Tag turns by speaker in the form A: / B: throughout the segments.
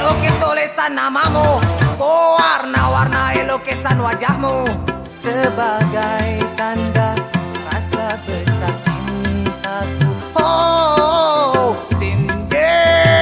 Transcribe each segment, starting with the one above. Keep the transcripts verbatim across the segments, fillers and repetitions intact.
A: ukir-ukir tulisan namamu, ku warna-warnai lukisan wajahmu sebagai tanda rasa besar cintaku. Oh, Cindy.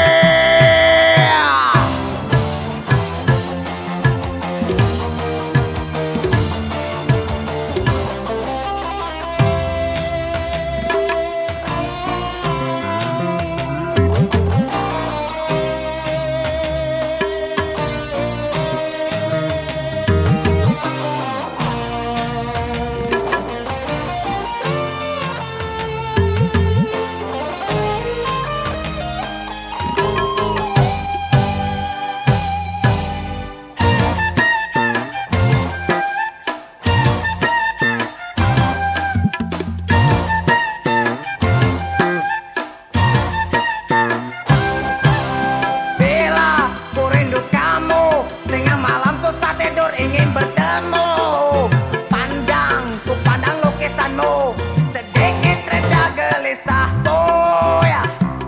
A: Ingin bertemu, pandang, ku pandang lukisanmu, sedikit reda gelisahku ya.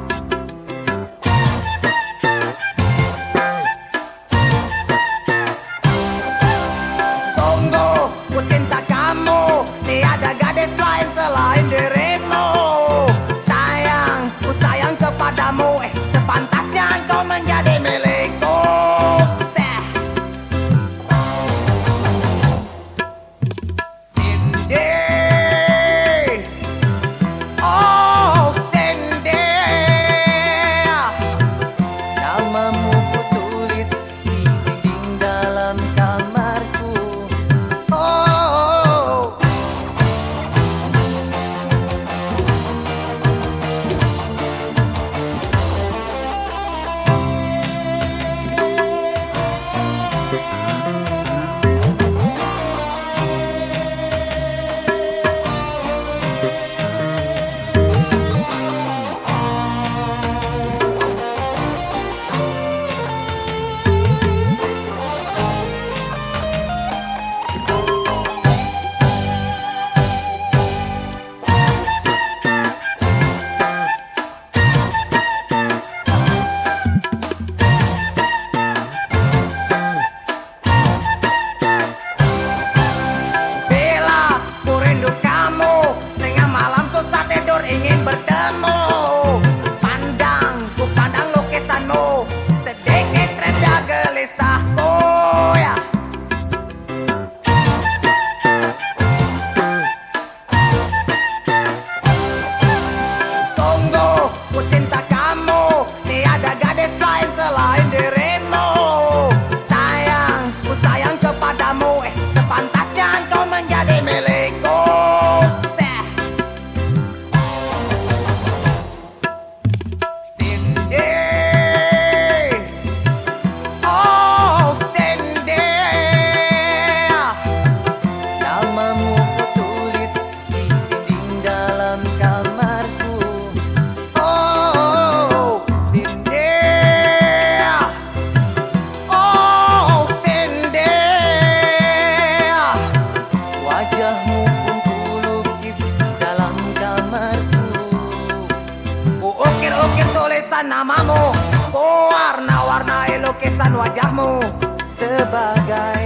A: Sungguh ku cinta kamu, tiada gadis lain selain dirimu. Sayang, ku sayang kepadamu, eh sepantasnya engkau menjadi milikku. Ingin bertemu, pandang, ku pandang lukisanmu, sedikit reda gelisahku ya. Sungguh ku cinta kamu, tiada gadis lain selain dirimu. Sayang, ku sayang kepadamu, eh sepantasnya engkau menjadi milikku. Wajahmu pun kulukis dalam kamarku. Ku ukir-ukir tulisan namamu, ku warna-warnai lukisan wajahmu sebagai